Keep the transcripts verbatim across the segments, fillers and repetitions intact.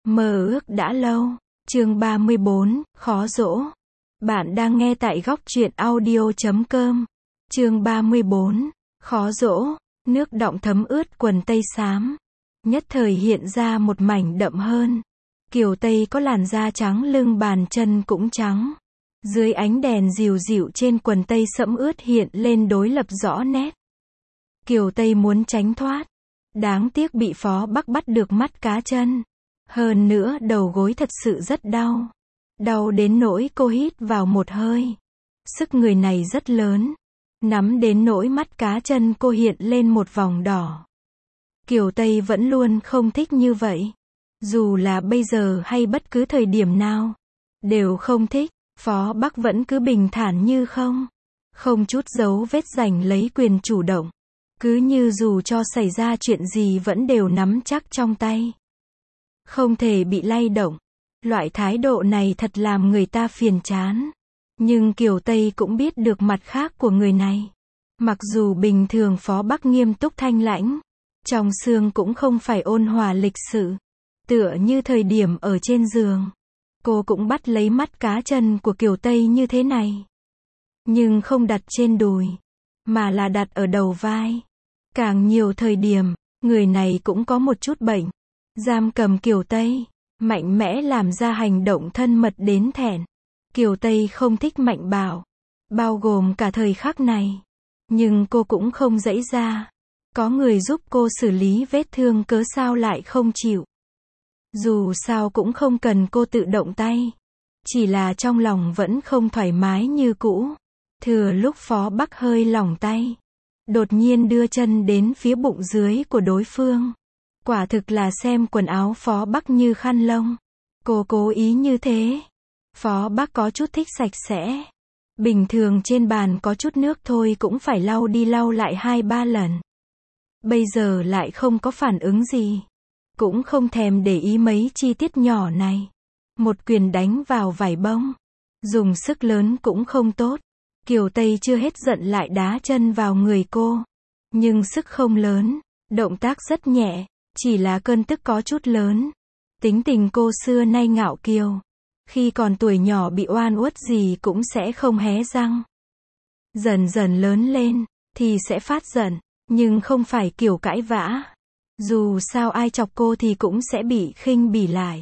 Mơ ước đã lâu. Chương ba mươi bốn, khó dỗ. Bạn đang nghe tại góc truyện audio chấm com. Chương ba mươi bốn, khó dỗ. Nước đọng thấm ướt quần tây xám. Nhất thời hiện ra một mảnh đậm hơn. Kiều Tây có làn da trắng, lưng bàn chân cũng trắng. Dưới ánh đèn dịu dịu trên quần tây sẫm ướt hiện lên đối lập rõ nét. Kiều Tây muốn tránh thoát. Đáng tiếc bị Phó Bắc bắt được mắt cá chân. Hơn nữa đầu gối thật sự rất đau. Đau đến nỗi cô hít vào một hơi. Sức người này rất lớn. Nắm đến nỗi mắt cá chân cô hiện lên một vòng đỏ. Kiều Tây vẫn luôn không thích như vậy. Dù là bây giờ hay bất cứ thời điểm nào. Đều không thích. Phó Bắc vẫn cứ bình thản như không. Không chút dấu vết giành lấy quyền chủ động. Cứ như dù cho xảy ra chuyện gì vẫn đều nắm chắc trong tay. Không thể bị lay động. Loại thái độ này thật làm người ta phiền chán. Nhưng Kiều Tây cũng biết được mặt khác của người này. Mặc dù bình thường Phó Bắc nghiêm túc thanh lãnh. Trong xương cũng không phải ôn hòa lịch sự. Tựa như thời điểm ở trên giường. Cô cũng bắt lấy mắt cá chân của Kiều Tây như thế này. Nhưng không đặt trên đùi. Mà là đặt ở đầu vai. Càng nhiều thời điểm, người này cũng có một chút bệnh. Giam cầm Kiều Tây. Mạnh mẽ làm ra hành động thân mật đến thẹn. Kiều Tây không thích mạnh bạo. Bao gồm cả thời khắc này. Nhưng cô cũng không dãy ra. Có người giúp cô xử lý vết thương cớ sao lại không chịu. Dù sao cũng không cần cô tự động tay. Chỉ là trong lòng vẫn không thoải mái như cũ. Thừa lúc Phó Bắc hơi lỏng tay. Đột nhiên đưa chân đến phía bụng dưới của đối phương. Quả thực là xem quần áo Phó Bắc như khăn lông. Cô cố ý như thế. Phó Bắc có chút thích sạch sẽ. Bình thường trên bàn có chút nước thôi cũng phải lau đi lau lại hai ba lần. Bây giờ lại không có phản ứng gì. Cũng không thèm để ý mấy chi tiết nhỏ này. Một quyền đánh vào vải bông. Dùng sức lớn cũng không tốt. Kiều Tây chưa hết giận lại đá chân vào người cô. Nhưng sức không lớn. Động tác rất nhẹ. Chỉ là cơn tức có chút lớn. Tính tình cô xưa nay ngạo kiều. Khi còn tuổi nhỏ bị oan uất gì cũng sẽ không hé răng. Dần dần lớn lên. Thì sẽ phát giận. Nhưng không phải kiểu cãi vã. Dù sao ai chọc cô thì cũng sẽ bị khinh bỉ lại.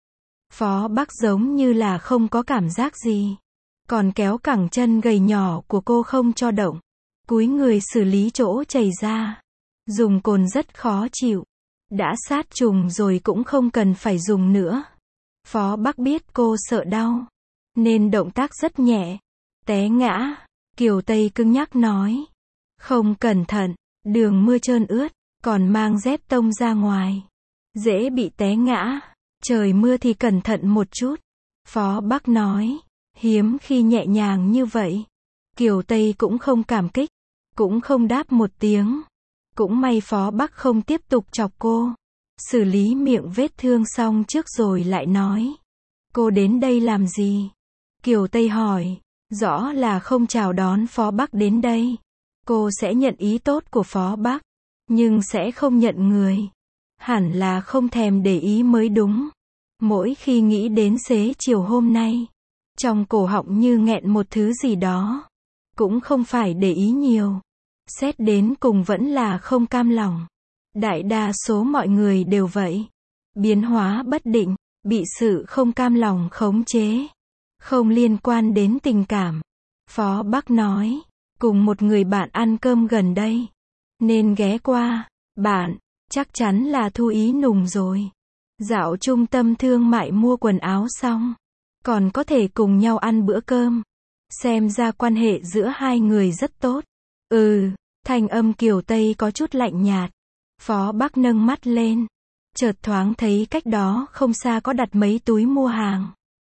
Phó Bắc giống như là không có cảm giác gì. Còn kéo cẳng chân gầy nhỏ của cô không cho động. Cúi người xử lý chỗ chảy ra. Dùng cồn rất khó chịu. Đã sát trùng rồi cũng không cần phải dùng nữa. Phó Bắc biết cô sợ đau. Nên động tác rất nhẹ. Té ngã. Kiều Tây cứng nhắc nói. Không cẩn thận. Đường mưa trơn ướt. Còn mang dép tông ra ngoài. Dễ bị té ngã. Trời mưa thì cẩn thận một chút. Phó Bắc nói. Hiếm khi nhẹ nhàng như vậy. Kiều Tây cũng không cảm kích. Cũng không đáp một tiếng. Cũng may Phó Bắc không tiếp tục chọc cô. Xử lý miệng vết thương xong trước rồi lại nói. Cô đến đây làm gì? Kiều Tây hỏi. Rõ là không chào đón Phó Bắc đến đây. Cô sẽ nhận ý tốt của Phó Bắc. Nhưng sẽ không nhận người. Hẳn là không thèm để ý mới đúng. Mỗi khi nghĩ đến xế chiều hôm nay. Trong cổ họng như nghẹn một thứ gì đó. Cũng không phải để ý nhiều. Xét đến cùng vẫn là không cam lòng. Đại đa số mọi người đều vậy. Biến hóa bất định. Bị sự không cam lòng khống chế. Không liên quan đến tình cảm. Phó Bắc nói. Cùng một người bạn ăn cơm gần đây. Nên ghé qua. Bạn. Chắc chắn là Thu Ý Nùng rồi. Dạo trung tâm thương mại mua quần áo xong. Còn có thể cùng nhau ăn bữa cơm. Xem ra quan hệ giữa hai người rất tốt. Ừ. Thanh âm Kiều Tây có chút lạnh nhạt. Phó Bắc nâng mắt lên. Chợt thoáng thấy cách đó không xa có đặt mấy túi mua hàng.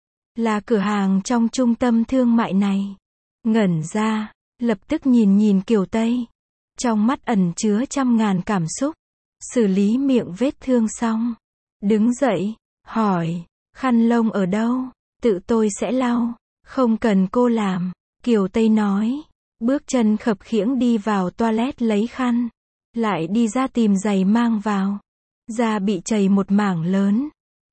Là cửa hàng trong trung tâm thương mại này. Ngẩn ra. Lập tức nhìn nhìn Kiều Tây. Trong mắt ẩn chứa trăm ngàn cảm xúc. Xử lý miệng vết thương xong. Đứng dậy. Hỏi. Khăn lông ở đâu? Tự tôi sẽ lau. Không cần cô làm. Kiều Tây nói. Bước chân khập khiễng đi vào toilet lấy khăn. Lại đi ra tìm giày mang vào. Da bị chảy một mảng lớn.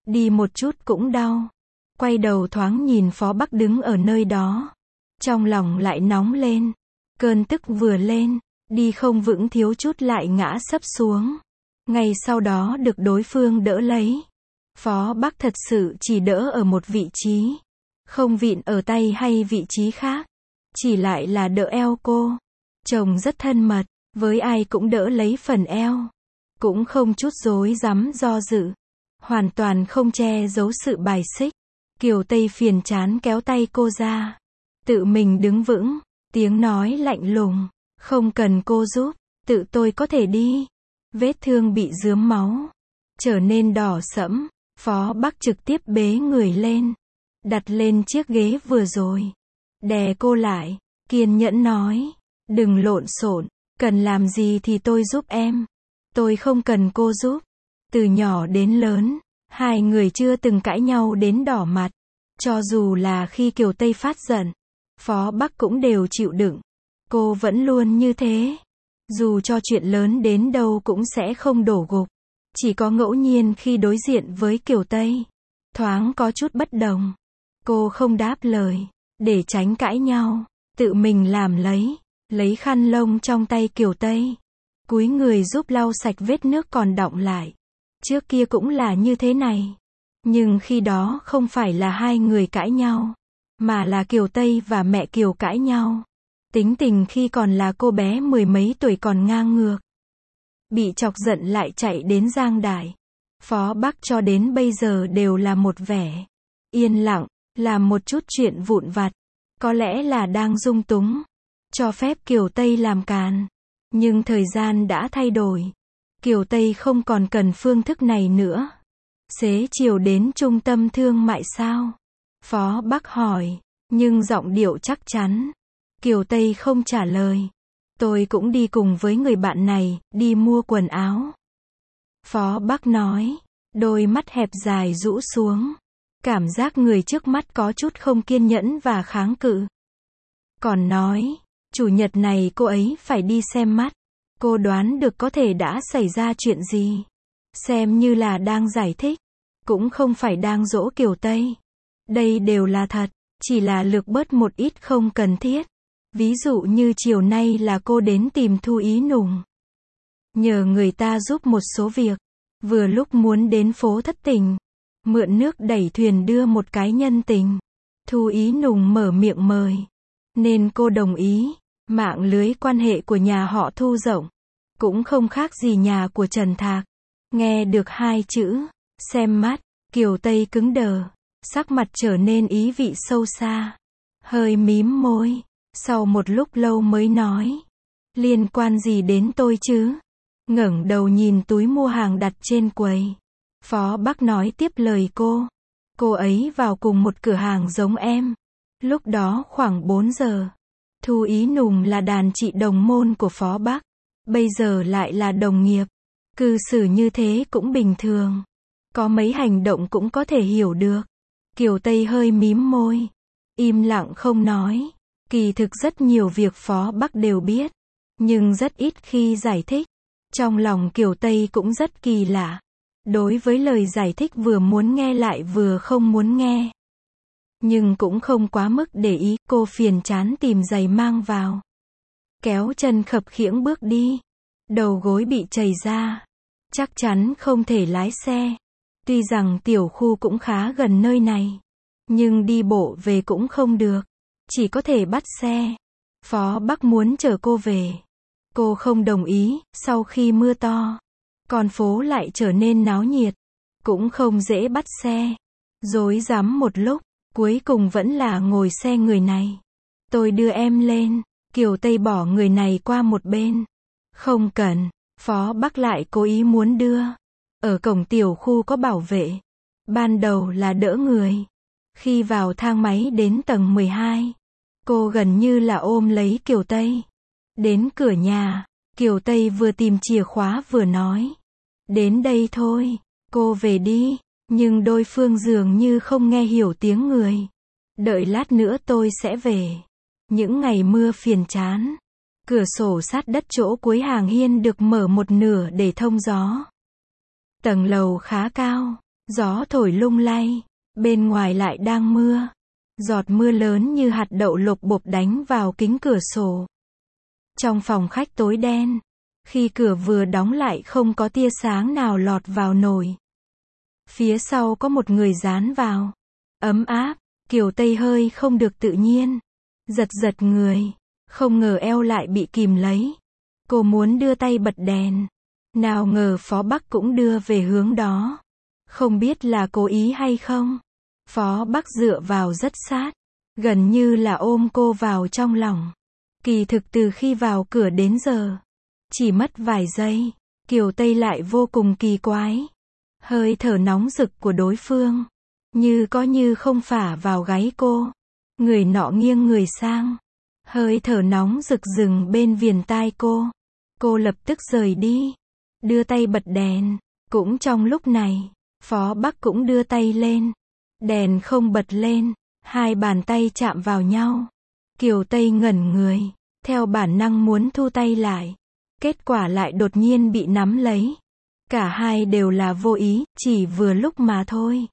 đi một chút cũng đau. Quay đầu thoáng nhìn Phó Bắc đứng ở nơi đó. Trong lòng lại nóng lên. Cơn tức vừa lên, đi không vững thiếu chút lại ngã sấp xuống. Ngay sau đó được đối phương đỡ lấy. Phó Bắc thật sự chỉ đỡ ở một vị trí. Không vịn ở tay hay vị trí khác. Chỉ lại là đỡ eo cô. Chồng rất thân mật, với ai cũng đỡ lấy phần eo. Cũng không chút rối rắm do dự. Hoàn toàn không che giấu sự bài xích. Kiều Tây phiền chán kéo tay cô ra. Tự mình đứng vững, tiếng nói lạnh lùng. Không cần cô giúp, tự tôi có thể đi. Vết thương bị rướm máu. Trở nên đỏ sẫm. Phó Bắc trực tiếp bế người lên. Đặt lên chiếc ghế vừa rồi. Đè cô lại. Kiên nhẫn nói. Đừng lộn xộn. Cần làm gì thì tôi giúp em. Tôi không cần cô giúp. Từ nhỏ đến lớn, hai người chưa từng cãi nhau đến đỏ mặt. Cho dù là khi Kiều Tây phát giận, Phó Bắc cũng đều chịu đựng. Cô vẫn luôn như thế. Dù cho chuyện lớn đến đâu cũng sẽ không đổ gục. Chỉ có ngẫu nhiên khi đối diện với Kiều Tây, thoáng có chút bất đồng. Cô không đáp lời, để tránh cãi nhau, tự mình làm lấy, lấy khăn lông trong tay Kiều Tây. Cúi người giúp lau sạch vết nước còn đọng lại. Trước kia cũng là như thế này. Nhưng khi đó không phải là hai người cãi nhau, mà là Kiều Tây và mẹ Kiều cãi nhau. Tính tình khi còn là cô bé mười mấy tuổi còn ngang ngược. Bị chọc giận lại chạy đến giang đài. Phó Bắc cho đến bây giờ đều là một vẻ yên lặng, làm một chút chuyện vụn vặt. Có lẽ là đang dung túng, cho phép Kiều Tây làm càn. Nhưng thời gian đã thay đổi. Kiều Tây không còn cần phương thức này nữa. Xế chiều đến trung tâm thương mại sao? Phó Bắc hỏi, nhưng giọng điệu chắc chắn. Kiều Tây không trả lời. Tôi cũng đi cùng với người bạn này, đi mua quần áo. Phó Bắc nói, đôi mắt hẹp dài rũ xuống. Cảm giác người trước mắt có chút không kiên nhẫn và kháng cự. Còn nói, chủ nhật này cô ấy phải đi xem mắt. Cô đoán được có thể đã xảy ra chuyện gì. Xem như là đang giải thích. Cũng không phải đang dỗ Kiều Tây. Đây đều là thật, chỉ là lược bớt một ít không cần thiết. Ví dụ như chiều nay là cô đến tìm Thu Ý Nùng. Nhờ người ta giúp một số việc. Vừa lúc muốn đến phố Thất Tình. Mượn nước đẩy thuyền đưa một cái nhân tình. Thu Ý Nùng mở miệng mời. Nên cô đồng ý. Mạng lưới quan hệ của nhà họ Thu rộng. Cũng không khác gì nhà của Trần Thạc. Nghe được hai chữ, xem mắt, Kiều Tây cứng đờ. Sắc mặt trở nên ý vị sâu xa. Hơi mím môi. Sau một lúc lâu mới nói. Liên quan gì đến tôi chứ? Ngẩng đầu nhìn túi mua hàng đặt trên quầy. Phó Bắc nói tiếp lời cô. Cô ấy vào cùng một cửa hàng giống em. Lúc đó khoảng bốn giờ. Thu Ý Nùng là đàn chị đồng môn của Phó Bắc. Bây giờ lại là đồng nghiệp. Cư xử như thế cũng bình thường. Có mấy hành động cũng có thể hiểu được. Kiều Tây hơi mím môi. Im lặng không nói. Kỳ thực rất nhiều việc Phó Bắc đều biết. Nhưng rất ít khi giải thích. Trong lòng Kiều Tây cũng rất kỳ lạ. Đối với lời giải thích vừa muốn nghe lại vừa không muốn nghe. Nhưng cũng không quá mức để ý, cô phiền chán tìm giày mang vào. Kéo chân khập khiễng bước đi. Đầu gối bị chảy ra. Chắc chắn không thể lái xe. Tuy rằng tiểu khu cũng khá gần nơi này. Nhưng đi bộ về cũng không được. Chỉ có thể bắt xe. Phó Bắc muốn chở cô về. Cô không đồng ý, sau khi mưa to. Con phố lại trở nên náo nhiệt. Cũng không dễ bắt xe. Rối rắm một lúc. Cuối cùng vẫn là ngồi xe người này. Tôi đưa em lên. Kiều Tây bỏ người này qua một bên. Không cần. Phó Bắc lại cố ý muốn đưa. Ở cổng tiểu khu có bảo vệ. Ban đầu là đỡ người. Khi vào thang máy đến tầng mười hai. Cô gần như là ôm lấy Kiều Tây. Đến cửa nhà. Kiều Tây vừa tìm chìa khóa vừa nói. Đến đây thôi. Cô về đi. Nhưng đối phương dường như không nghe hiểu tiếng người. Đợi lát nữa tôi sẽ về. Những ngày mưa phiền chán. Cửa sổ sát đất chỗ cuối hàng hiên được mở một nửa để thông gió. Tầng lầu khá cao. Gió thổi lung lay, bên ngoài lại đang mưa. Giọt mưa lớn như hạt đậu lộp bộp đánh vào kính cửa sổ. Trong phòng khách tối đen, khi cửa vừa đóng lại không có tia sáng nào lọt vào nổi. Phía sau có một người dán vào. Ấm áp, Kiều Tây hơi không được tự nhiên. Giật giật người, không ngờ eo lại bị kìm lấy. Cô muốn đưa tay bật đèn. Nào ngờ Phó Bắc cũng đưa về hướng đó. Không biết là cố ý hay không. Phó Bắc dựa vào rất sát, gần như là ôm cô vào trong lòng. Kỳ thực từ khi vào cửa đến giờ, chỉ mất vài giây, Kiều Tây lại vô cùng kỳ quái. Hơi thở nóng rực của đối phương, như có như không phả vào gáy cô. Người nọ nghiêng người sang, hơi thở nóng rực dừng bên viền tai cô. Cô lập tức rời đi, đưa tay bật đèn. Cũng trong lúc này, Phó Bắc cũng đưa tay lên. Đèn không bật lên, hai bàn tay chạm vào nhau. Kiều Tây ngẩn người, theo bản năng muốn thu tay lại. Kết quả lại đột nhiên bị nắm lấy. Cả hai đều là vô ý, chỉ vừa lúc mà thôi.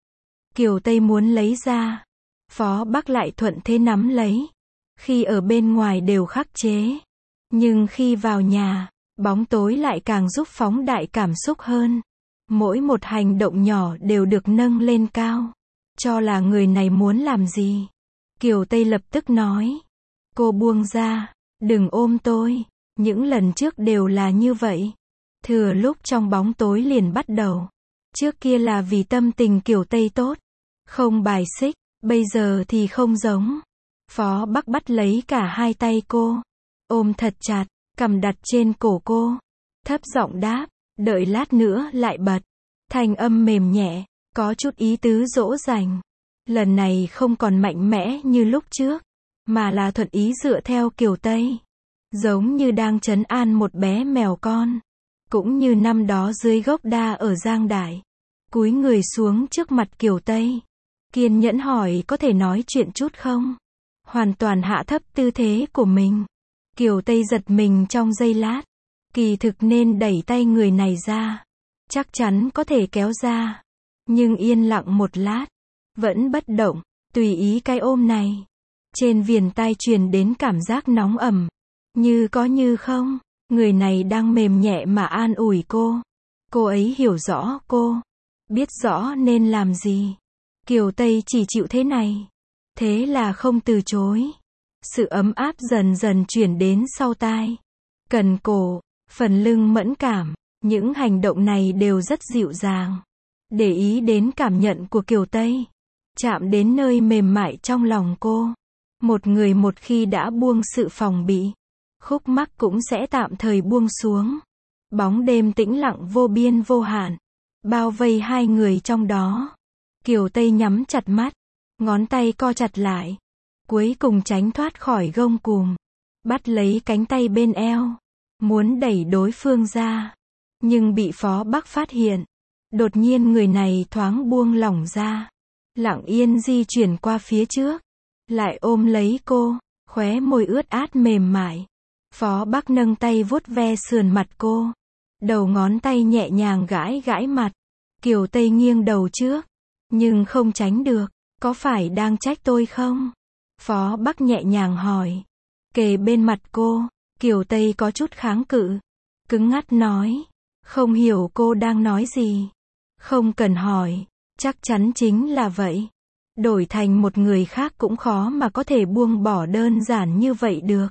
Kiều Tây muốn lấy ra, Phó Bắc lại thuận thế nắm lấy. Khi ở bên ngoài đều khắc chế, nhưng khi vào nhà, bóng tối lại càng giúp phóng đại cảm xúc hơn. Mỗi một hành động nhỏ đều được nâng lên cao. Cho là người này muốn làm gì. Kiều Tây lập tức nói. Cô buông ra, đừng ôm tôi. Những lần trước đều là như vậy. Thừa lúc trong bóng tối liền bắt đầu. Trước kia là vì tâm tình Kiều Tây tốt, không bài xích, bây giờ thì không giống. Phó Bắc bắt lấy cả hai tay cô, ôm thật chặt, cầm đặt trên cổ cô, thấp giọng đáp, đợi lát nữa lại bật. Thanh âm mềm nhẹ, có chút ý tứ dỗ dành. Lần này không còn mạnh mẽ như lúc trước, mà là thuận ý dựa theo Kiều Tây. Giống như đang trấn an một bé mèo con. Cũng như năm đó dưới gốc đa ở Giang Đại. Cúi người xuống trước mặt Kiều Tây. Kiên nhẫn hỏi có thể nói chuyện chút không? Hoàn toàn hạ thấp tư thế của mình. Kiều Tây giật mình trong giây lát. Kỳ thực nên đẩy tay người này ra. Chắc chắn có thể kéo ra. Nhưng yên lặng một lát. Vẫn bất động, tùy ý cái ôm này. Trên viền tai truyền đến cảm giác nóng ẩm. Như có như không, người này đang mềm nhẹ mà an ủi cô. Cô ấy hiểu rõ cô, biết rõ nên làm gì. Kiều Tây chỉ chịu thế này. Thế là không từ chối. Sự ấm áp dần dần chuyển đến sau tai. Cần cổ, phần lưng mẫn cảm. Những hành động này đều rất dịu dàng. Để ý đến cảm nhận của Kiều Tây. Chạm đến nơi mềm mại trong lòng cô. Một người một khi đã buông sự phòng bị, khúc mắc cũng sẽ tạm thời buông xuống. Bóng đêm tĩnh lặng vô biên vô hạn, bao vây hai người trong đó. Kiều Tây nhắm chặt mắt, ngón tay co chặt lại, cuối cùng tránh thoát khỏi gông cùm, bắt lấy cánh tay bên eo, muốn đẩy đối phương ra, nhưng bị Phó Bắc phát hiện. Đột nhiên người này thoáng buông lỏng ra, lặng yên di chuyển qua phía trước, lại ôm lấy cô, khóe môi ướt át mềm mại. Phó Bắc nâng tay vuốt ve sườn mặt cô, đầu ngón tay nhẹ nhàng gãi gãi mặt. Kiều Tây nghiêng đầu trước, nhưng không tránh được. Có phải đang trách tôi không? Phó Bắc nhẹ nhàng hỏi. Kề bên mặt cô, Kiều Tây có chút kháng cự, cứng ngắt nói. Không hiểu cô đang nói gì. Không cần hỏi, chắc chắn chính là vậy. Đổi thành một người khác cũng khó mà có thể buông bỏ đơn giản như vậy được.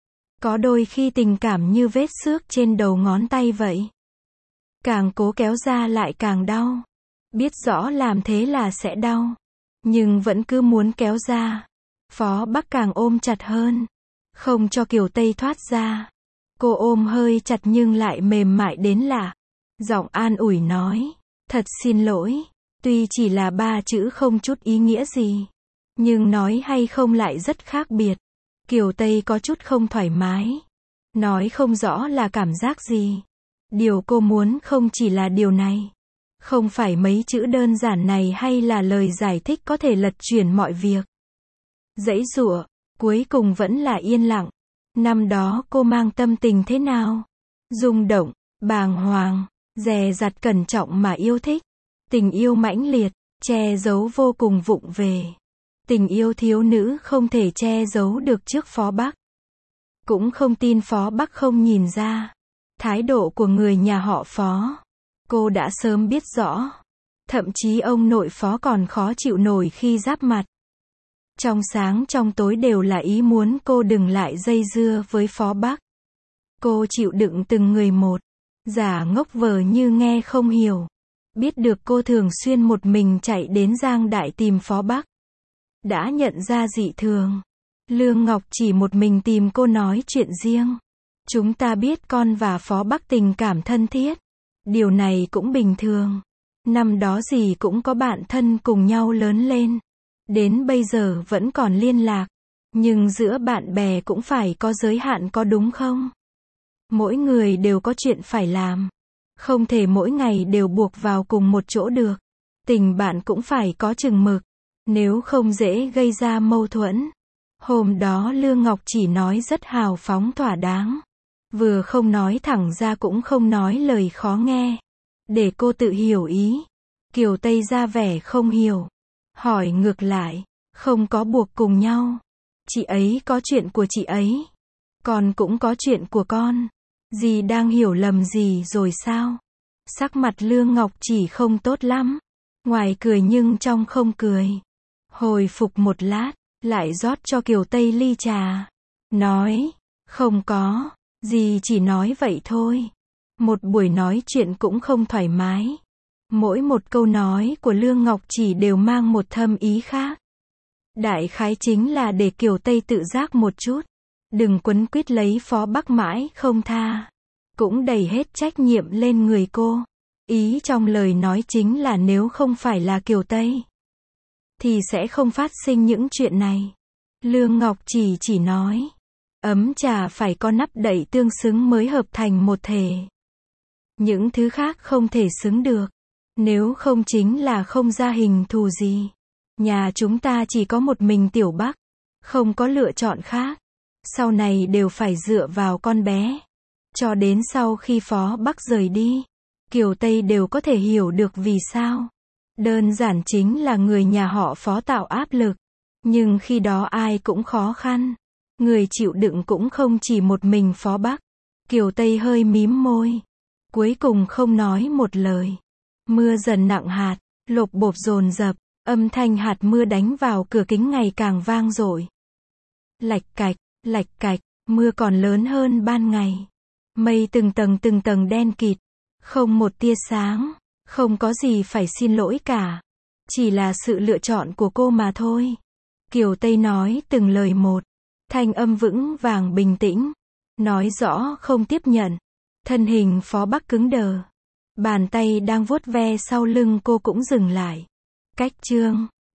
Có đôi khi tình cảm như vết xước trên đầu ngón tay vậy. Càng cố kéo ra lại càng đau. Biết rõ làm thế là sẽ đau, nhưng vẫn cứ muốn kéo ra. Phó Bắc càng ôm chặt hơn, không cho Kiều Tây thoát ra. Cô ôm hơi chặt nhưng lại mềm mại đến lạ. Giọng an ủi nói, thật xin lỗi. Tuy chỉ là ba chữ không chút ý nghĩa gì, nhưng nói hay không lại rất khác biệt. Kiều Tây có chút không thoải mái. Nói không rõ là cảm giác gì. Điều cô muốn không chỉ là điều này. Không phải mấy chữ đơn giản này hay là lời giải thích có thể lật chuyển mọi việc. Giãy giụa, cuối cùng vẫn là yên lặng. Năm đó cô mang tâm tình thế nào? Rung động, bàng hoàng, dè dặt cẩn trọng mà yêu thích. Tình yêu mãnh liệt, che giấu vô cùng vụng về. Tình yêu thiếu nữ không thể che giấu được trước Phó Bắc. Cũng không tin Phó Bắc không nhìn ra. Thái độ của người nhà họ Phó, cô đã sớm biết rõ. Thậm chí ông nội Phó còn khó chịu nổi khi giáp mặt. Trong sáng trong tối đều là ý muốn cô đừng lại dây dưa với Phó Bắc. Cô chịu đựng từng người một, giả ngốc vờ như nghe không hiểu. Biết được cô thường xuyên một mình chạy đến Giang Đại tìm Phó Bắc. Đã nhận ra dị thường. Lương Ngọc chỉ một mình tìm cô nói chuyện riêng. Chúng ta biết con và Phó Bắc tình cảm thân thiết. Điều này cũng bình thường. Năm đó dì cũng có bạn thân cùng nhau lớn lên. Đến bây giờ vẫn còn liên lạc. Nhưng giữa bạn bè cũng phải có giới hạn có đúng không? Mỗi người đều có chuyện phải làm. Không thể mỗi ngày đều buộc vào cùng một chỗ được. Tình bạn cũng phải có chừng mực. Nếu không dễ gây ra mâu thuẫn. Hôm đó Lương Ngọc chỉ nói rất hào phóng thỏa đáng. Vừa không nói thẳng ra cũng không nói lời khó nghe. Để cô tự hiểu ý. Kiều Tây ra vẻ không hiểu. Hỏi ngược lại. Không có buộc cùng nhau. Chị ấy có chuyện của chị ấy. Con cũng có chuyện của con. Dì đang hiểu lầm gì rồi sao? Sắc mặt Lương Ngọc chỉ không tốt lắm. Ngoài cười nhưng trong không cười. Hồi phục một lát, lại rót cho Kiều Tây ly trà. Nói, không có, dì chỉ nói vậy thôi. Một buổi nói chuyện cũng không thoải mái. Mỗi một câu nói của Lương Ngọc chỉ đều mang một thâm ý khác. Đại khái chính là để Kiều Tây tự giác một chút. Đừng quấn quýt lấy Phó Bắc mãi không tha. Cũng đẩy hết trách nhiệm lên người cô. Ý trong lời nói chính là nếu không phải là Kiều Tây, thì sẽ không phát sinh những chuyện này. Lương Ngọc chỉ chỉ nói. Ấm trà phải có nắp đậy tương xứng mới hợp thành một thể. Những thứ khác không thể xứng được. Nếu không chính là không ra hình thù gì. Nhà chúng ta chỉ có một mình Tiểu Bắc. Không có lựa chọn khác. Sau này đều phải dựa vào con bé. Cho đến sau khi Phó Bắc rời đi, Kiều Tây đều có thể hiểu được vì sao. Đơn giản chính là người nhà họ Phó tạo áp lực. Nhưng khi đó ai cũng khó khăn. Người chịu đựng cũng không chỉ một mình Phó Bắc. Kiều Tây hơi mím môi. Cuối cùng không nói một lời. Mưa dần nặng hạt, lộp bộp dồn dập, âm thanh hạt mưa đánh vào cửa kính ngày càng vang dội. Lạch cạch, lạch cạch, mưa còn lớn hơn ban ngày. Mây từng tầng từng tầng đen kịt. Không một tia sáng. Không có gì phải xin lỗi cả. Chỉ là sự lựa chọn của cô mà thôi. Kiều Tây nói từng lời một. Thanh âm vững vàng bình tĩnh. Nói rõ không tiếp nhận. Thân hình Phó Bắc cứng đờ. Bàn tay đang vuốt ve sau lưng cô cũng dừng lại. Cách chương